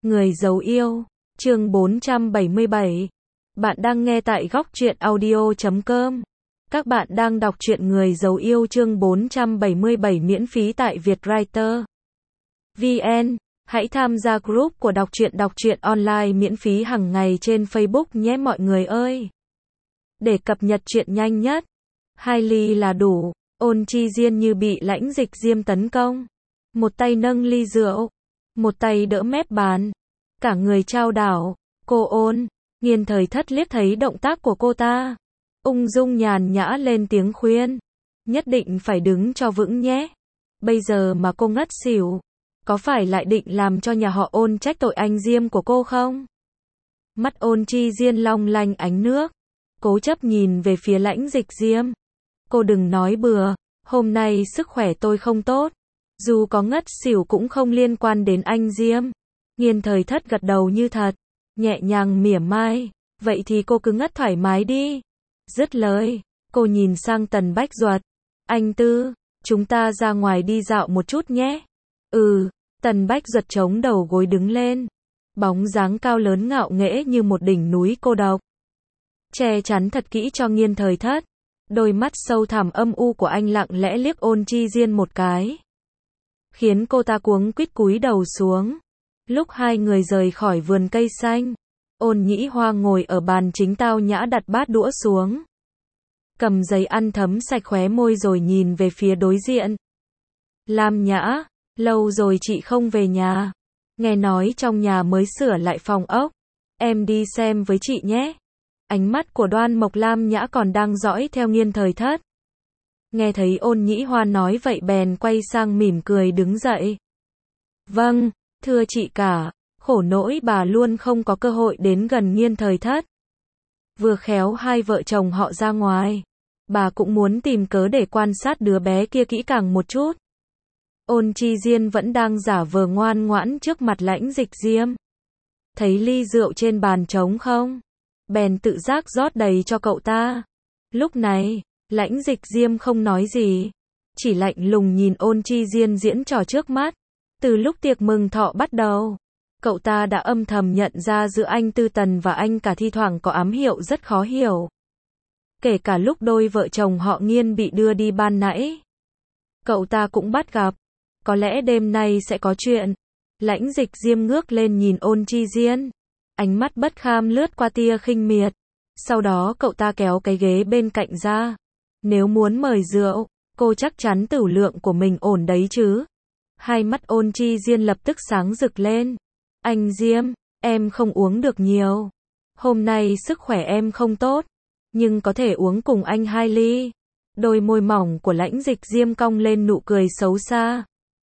Người giấu yêu, chương 477. Bạn đang nghe tại góc truyện audio.com. Các bạn đang đọc truyện Người giấu yêu chương 477 miễn phí tại Vietwriter VN. Hãy tham gia group của đọc truyện online miễn phí hàng ngày trên Facebook nhé mọi người ơi. Để cập nhật truyện nhanh nhất, 2 ly là đủ. Ôn Chi Diên như bị Lãnh Dịch Diêm tấn công. Một tay nâng ly rượu, một tay đỡ mép bàn. Cả người chao đảo. Cô Ôn, Nghiên Thời Thất liếc thấy động tác của cô ta, ung dung nhàn nhã lên tiếng khuyên. Nhất định phải đứng cho vững nhé. Bây giờ mà cô ngất xỉu, có phải lại định làm cho nhà họ Ôn trách tội anh Diêm của cô không? Mắt Ôn Chi Diên long lanh ánh nước, cố chấp nhìn về phía Lãnh Dịch Diêm. Cô đừng nói bừa, hôm nay sức khỏe tôi không tốt. Dù có ngất xỉu cũng không liên quan đến anh Diêm. Nghiên Thời Thất gật đầu như thật, nhẹ nhàng mỉa mai. Vậy thì cô cứ ngất thoải mái đi. Dứt lời, cô nhìn sang Tần Bách Duật. Anh Tư, chúng ta ra ngoài đi dạo một chút nhé. Tần Bách Duật chống đầu gối đứng lên. Bóng dáng cao lớn ngạo nghễ như một đỉnh núi cô độc. Che chắn thật kỹ cho Nghiên Thời Thất. Đôi mắt sâu thẳm âm u của anh lặng lẽ liếc Ôn Chi Diên một cái, khiến cô ta cuống quýt cúi đầu xuống. Lúc hai người rời khỏi vườn cây xanh, Ôn Nhĩ Hoa ngồi ở bàn chính tao nhã đặt bát đũa xuống, cầm giấy ăn thấm sạch khóe môi rồi nhìn về phía đối diện. Lam Nhã, lâu rồi chị không về nhà. Nghe nói trong nhà mới sửa lại phòng ốc. Em đi xem với chị nhé. Ánh mắt của Đoan Mộc Lam Nhã còn đang dõi theo Nghiên Thời Thất. Nghe thấy Ôn Nhĩ Hoa nói vậy bèn quay sang mỉm cười đứng dậy. Vâng, thưa chị cả, khổ nỗi bà luôn không có cơ hội đến gần Nghiên Thời Thất. Vừa khéo hai vợ chồng họ ra ngoài, bà cũng muốn tìm cớ để quan sát đứa bé kia kỹ càng một chút. Ôn Chi Diên vẫn đang giả vờ ngoan ngoãn trước mặt Lãnh Dịch Diêm. Thấy ly rượu trên bàn trống không, bèn tự giác rót đầy cho cậu ta. Lúc này, Lãnh Dịch Diêm không nói gì, chỉ lạnh lùng nhìn Ôn Chi Diên diễn trò trước mắt. Từ lúc tiệc mừng thọ bắt đầu, cậu ta đã âm thầm nhận ra giữa anh Tư Tần và anh cả thi thoảng có ám hiệu rất khó hiểu. Kể cả lúc đôi vợ chồng họ Nghiên bị đưa đi ban nãy, cậu ta cũng bắt gặp. Có lẽ đêm nay sẽ có chuyện. Lãnh Dịch Diêm ngước lên nhìn Ôn Chi Diên, ánh mắt bất kham lướt qua tia khinh miệt. Sau đó cậu ta kéo cái ghế bên cạnh ra. Nếu muốn mời rượu, cô chắc chắn tửu lượng của mình ổn đấy chứ. Hai mắt Ôn Chi Diên lập tức sáng rực lên. Anh Diêm, em không uống được nhiều. Hôm nay sức khỏe em không tốt, nhưng có thể uống cùng anh 2 ly. Đôi môi mỏng của Lãnh Dịch Diêm cong lên nụ cười xấu xa.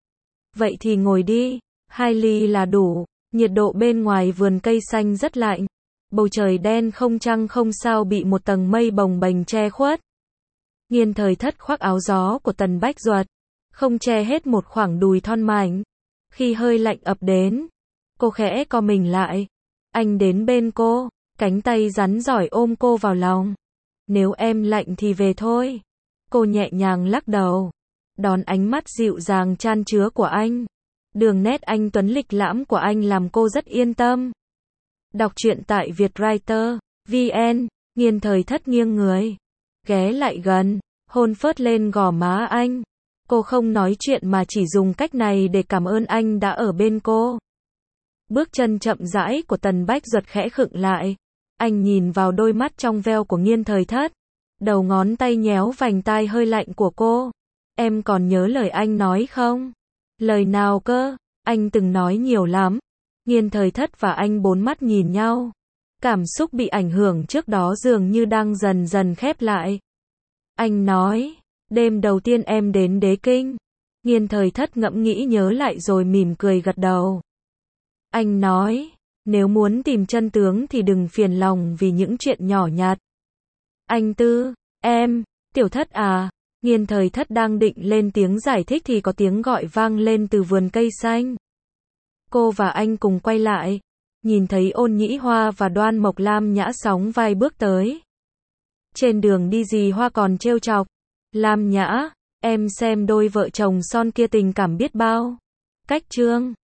Vậy thì ngồi đi, 2 ly là đủ. Nhiệt độ bên ngoài vườn cây xanh rất lạnh. Bầu trời đen không trăng không sao bị một tầng mây bồng bềnh che khuất. Nghiên Thời Thất khoác áo gió của Tần Bách Duật, không che hết một khoảng đùi thon mảnh. Khi hơi lạnh ập đến, cô khẽ co mình lại. Anh đến bên cô, cánh tay rắn giỏi ôm cô vào lòng. Nếu em lạnh thì về thôi. Cô nhẹ nhàng lắc đầu, đón ánh mắt dịu dàng chan chứa của anh. Đường nét anh tuấn lịch lãm của anh làm cô rất yên tâm. Đọc truyện tại Vietwriter VN. Nghiên Thời Thất nghiêng người, ghé lại gần, hôn phớt lên gò má anh. Cô không nói chuyện mà chỉ dùng cách này để cảm ơn anh đã ở bên cô. Bước chân chậm rãi của Tần Bách Duật khẽ khựng lại. Anh nhìn vào đôi mắt trong veo của Nghiên Thời Thất. Đầu ngón tay nhéo vành tai hơi lạnh của cô. Em còn nhớ lời anh nói không? Lời nào cơ? Anh từng nói nhiều lắm. Nghiên Thời Thất và anh bốn mắt nhìn nhau. Cảm xúc bị ảnh hưởng trước đó dường như đang dần dần khép lại. Anh nói, đêm đầu tiên em đến Đế Kinh. Nghiên Thời Thất ngẫm nghĩ nhớ lại rồi mỉm cười gật đầu. Anh nói, nếu muốn tìm chân tướng thì đừng phiền lòng vì những chuyện nhỏ nhặt. Anh Tư, em, Tiểu Thất à. Nghiên Thời Thất đang định lên tiếng giải thích thì có tiếng gọi vang lên từ vườn cây xanh. Cô và anh cùng quay lại, nhìn thấy Ôn Nhĩ Hoa và Đoan Mộc Lam Nhã sóng vai bước tới. Trên đường đi dì Hoa còn trêu chọc. Lam Nhã, em xem đôi vợ chồng son kia tình cảm biết bao. Cách trương.